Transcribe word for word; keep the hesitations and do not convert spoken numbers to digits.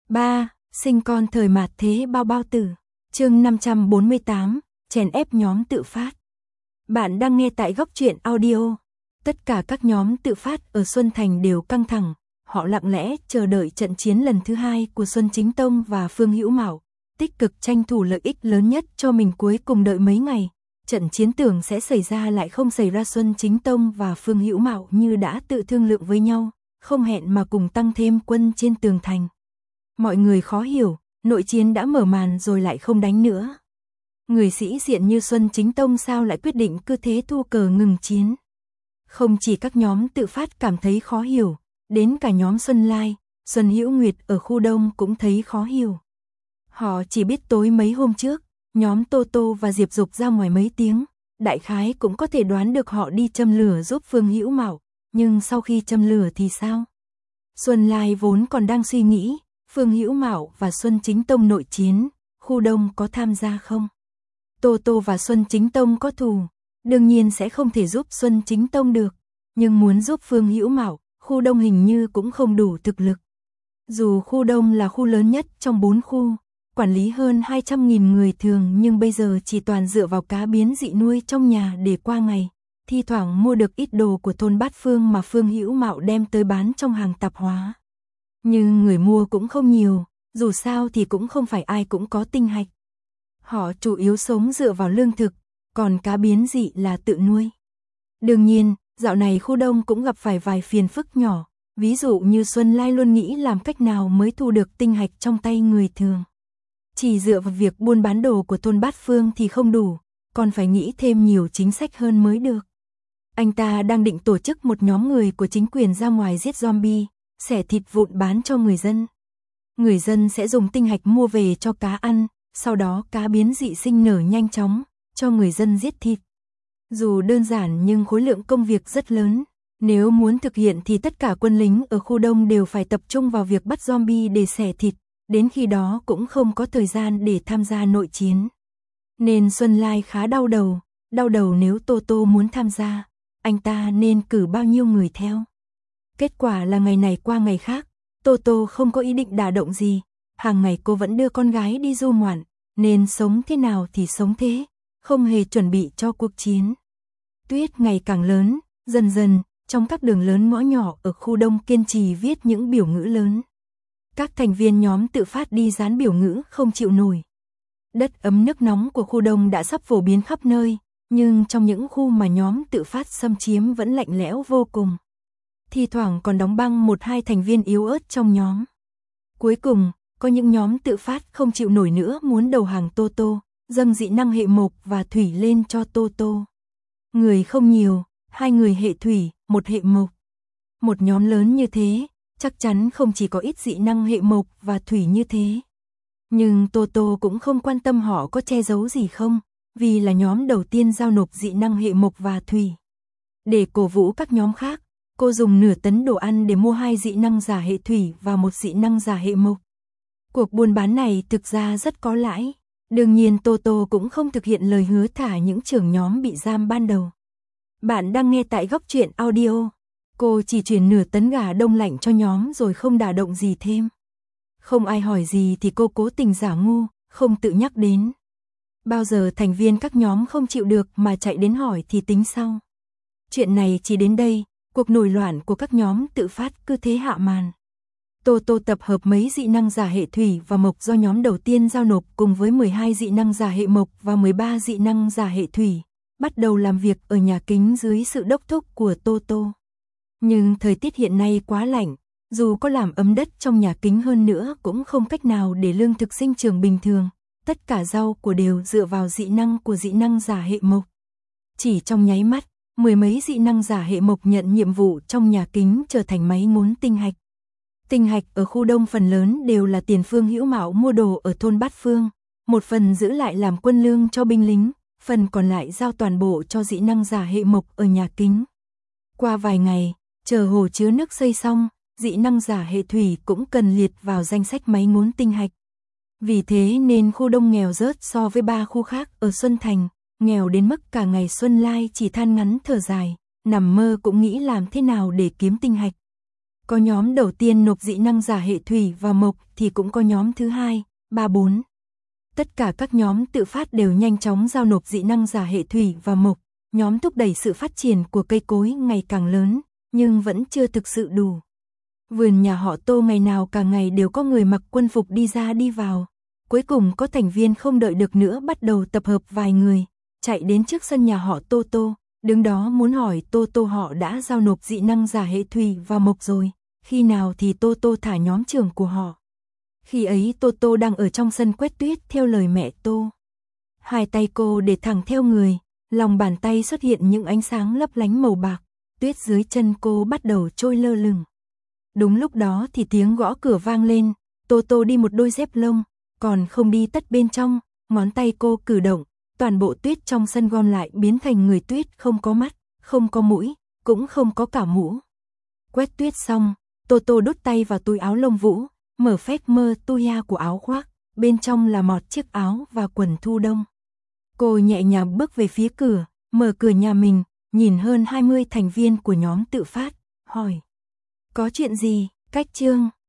ba. Sinh con thời mạt thế bao bao tử. Chương năm trăm bốn mươi tám, chèn ép nhóm tự phát. Bạn đang nghe tại Góc Truyện Audio. Tất cả các nhóm tự phát ở Xuân Thành đều căng thẳng, họ lặng lẽ chờ đợi trận chiến lần thứ hai của Xuân Chính Tông và Phương Hữu Mạo, tích cực tranh thủ lợi ích lớn nhất cho mình. Cuối cùng đợi mấy ngày, trận chiến tưởng sẽ xảy ra lại không xảy ra. Xuân Chính Tông và Phương Hữu Mạo như đã tự thương lượng với nhau, không hẹn mà cùng tăng thêm quân trên tường thành. Mọi người khó hiểu, nội chiến đã mở màn rồi lại không đánh nữa. Người sĩ diện như Xuân Chính Tông sao lại quyết định cứ thế thu cờ ngừng chiến? Không chỉ các nhóm tự phát cảm thấy khó hiểu, đến cả nhóm Xuân Lai, Xuân Hữu Nguyệt ở khu Đông cũng thấy khó hiểu. Họ chỉ biết tối mấy hôm trước, nhóm Tô Tô và Diệp Dục ra ngoài mấy tiếng, đại khái cũng có thể đoán được họ đi châm lửa giúp Phương Hữu Mạo, nhưng sau khi châm lửa thì sao? Xuân Lai vốn còn đang suy nghĩ, Phương Hữu Mạo và Xuân Chính Tông nội chiến, khu Đông có tham gia không? Tô Tô và Xuân Chính Tông có thù, đương nhiên sẽ không thể giúp Xuân Chính Tông được, nhưng muốn giúp Phương Hữu Mạo, khu Đông hình như cũng không đủ thực lực. Dù khu Đông là khu lớn nhất trong bốn khu, quản lý hơn hai trăm nghìn người thường, nhưng bây giờ chỉ toàn dựa vào cá biến dị nuôi trong nhà để qua ngày, thi thoảng mua được ít đồ của thôn Bát Phương mà Phương Hữu Mạo đem tới bán trong hàng tạp hóa. Nhưng người mua cũng không nhiều, dù sao thì cũng không phải ai cũng có tinh hạch. Họ chủ yếu sống dựa vào lương thực, còn cá biến dị là tự nuôi. Đương nhiên, dạo này khu Đông cũng gặp phải vài phiền phức nhỏ, ví dụ như Xuân Lai luôn nghĩ làm cách nào mới thu được tinh hạch trong tay người thường. Chỉ dựa vào việc buôn bán đồ của thôn Bát Phương thì không đủ, còn phải nghĩ thêm nhiều chính sách hơn mới được. Anh ta đang định tổ chức một nhóm người của chính quyền ra ngoài giết zombie, xẻ thịt vụn bán cho người dân. Người dân sẽ dùng tinh hạch mua về cho cá ăn, sau đó cá biến dị sinh nở nhanh chóng, cho người dân giết thịt. Dù đơn giản nhưng khối lượng công việc rất lớn. Nếu muốn thực hiện thì tất cả quân lính ở khu Đông đều phải tập trung vào việc bắt zombie để xẻ thịt, đến khi đó cũng không có thời gian để tham gia nội chiến. Nên Xuân Lai khá đau đầu, đau đầu nếu Tô Tô muốn tham gia, anh ta nên cử bao nhiêu người theo. Kết quả là ngày này qua ngày khác, Tô Tô không có ý định đả động gì, hàng ngày cô vẫn đưa con gái đi du ngoạn, nên sống thế nào thì sống thế, không hề chuẩn bị cho cuộc chiến. Tuyết ngày càng lớn, dần dần, trong các đường lớn ngõ nhỏ ở khu Đông kiên trì viết những biểu ngữ lớn. Các thành viên nhóm tự phát đi dán biểu ngữ không chịu nổi. Đất ấm nước nóng của khu Đông đã sắp phổ biến khắp nơi, nhưng trong những khu mà nhóm tự phát xâm chiếm vẫn lạnh lẽo vô cùng. Thi thoảng còn đóng băng một hai thành viên yếu ớt trong nhóm. Cuối cùng, có những nhóm tự phát không chịu nổi nữa muốn đầu hàng Tô Tô, dâng dị năng hệ mộc và thủy lên cho Tô Tô. Người không nhiều, hai người hệ thủy, một hệ mộc. Một nhóm lớn như thế, chắc chắn không chỉ có ít dị năng hệ mộc và thủy như thế. Nhưng Tô Tô cũng không quan tâm họ có che giấu gì không, vì là nhóm đầu tiên giao nộp dị năng hệ mộc và thủy. Để cổ vũ các nhóm khác, cô dùng nửa tấn đồ ăn để mua hai dị năng giả hệ thủy và một dị năng giả hệ mộc. Cuộc buôn bán này thực ra rất có lãi. Đương nhiên Tô Tô cũng không thực hiện lời hứa thả những trưởng nhóm bị giam ban đầu. Bạn đang nghe tại Góc Truyện Audio. Cô chỉ chuyển nửa tấn gà đông lạnh cho nhóm rồi không đả động gì thêm. Không ai hỏi gì thì cô cố tình giả ngu, không tự nhắc đến. Bao giờ thành viên các nhóm không chịu được mà chạy đến hỏi thì tính sau. Chuyện này chỉ đến đây, cuộc nổi loạn của các nhóm tự phát cứ thế hạ màn. Tô Tô tập hợp mấy dị năng giả hệ thủy và mộc do nhóm đầu tiên giao nộp cùng với mười hai dị năng giả hệ mộc và mười ba dị năng giả hệ thủy, bắt đầu làm việc ở nhà kính dưới sự đốc thúc của Tô Tô. Nhưng thời tiết hiện nay quá lạnh, dù có làm ấm đất trong nhà kính hơn nữa cũng không cách nào để lương thực sinh trưởng bình thường, tất cả rau của đều dựa vào dị năng của dị năng giả hệ mộc. Chỉ trong nháy mắt, mười mấy dị năng giả hệ mộc nhận nhiệm vụ trong nhà kính trở thành máy ngốn tinh hạch. Tinh hạch ở khu Đông phần lớn đều là tiền Phương Hữu Mạo mua đồ ở thôn Bát Phương, một phần giữ lại làm quân lương cho binh lính, phần còn lại giao toàn bộ cho dị năng giả hệ mộc ở nhà kính. Qua vài ngày, chờ hồ chứa nước xây xong, dị năng giả hệ thủy cũng cần liệt vào danh sách máy ngốn tinh hạch. Vì thế nên khu Đông nghèo rớt so với ba khu khác ở Xuân Thành, nghèo đến mức cả ngày Xuân Lai chỉ than ngắn thở dài, nằm mơ cũng nghĩ làm thế nào để kiếm tinh hạch. Có nhóm đầu tiên nộp dị năng giả hệ thủy và mộc thì cũng có nhóm thứ hai, ba, bốn. Tất cả các nhóm tự phát đều nhanh chóng giao nộp dị năng giả hệ thủy và mộc. Nhóm thúc đẩy sự phát triển của cây cối ngày càng lớn, nhưng vẫn chưa thực sự đủ. Vườn nhà họ Tô ngày nào cả ngày đều có người mặc quân phục đi ra đi vào. Cuối cùng có thành viên không đợi được nữa bắt đầu tập hợp vài người, chạy đến trước sân nhà họ Tô Tô, đứng đó muốn hỏi Tô Tô họ đã giao nộp dị năng giả hệ thủy và mộc rồi, khi nào thì Tô Tô thả nhóm trưởng của họ. Khi ấy Tô Tô đang ở trong sân quét tuyết theo lời mẹ Tô. Hai tay cô để thẳng theo người, lòng bàn tay xuất hiện những ánh sáng lấp lánh màu bạc, tuyết dưới chân cô bắt đầu trôi lơ lửng. Đúng lúc đó thì tiếng gõ cửa vang lên, Tô Tô đi một đôi dép lông, còn không đi tất bên trong, ngón tay cô cử động, toàn bộ tuyết trong sân gom lại biến thành người tuyết không có mắt, không có mũi, cũng không có cả mũ. Quét tuyết xong, Tô Tô đút tay vào túi áo lông vũ, mở phép mơ tuya của áo khoác, bên trong là một chiếc áo và quần thu đông. Cô nhẹ nhàng bước về phía cửa, mở cửa nhà mình, nhìn hơn hai mươi thành viên của nhóm tự phát, hỏi. Có chuyện gì, Cách Trương?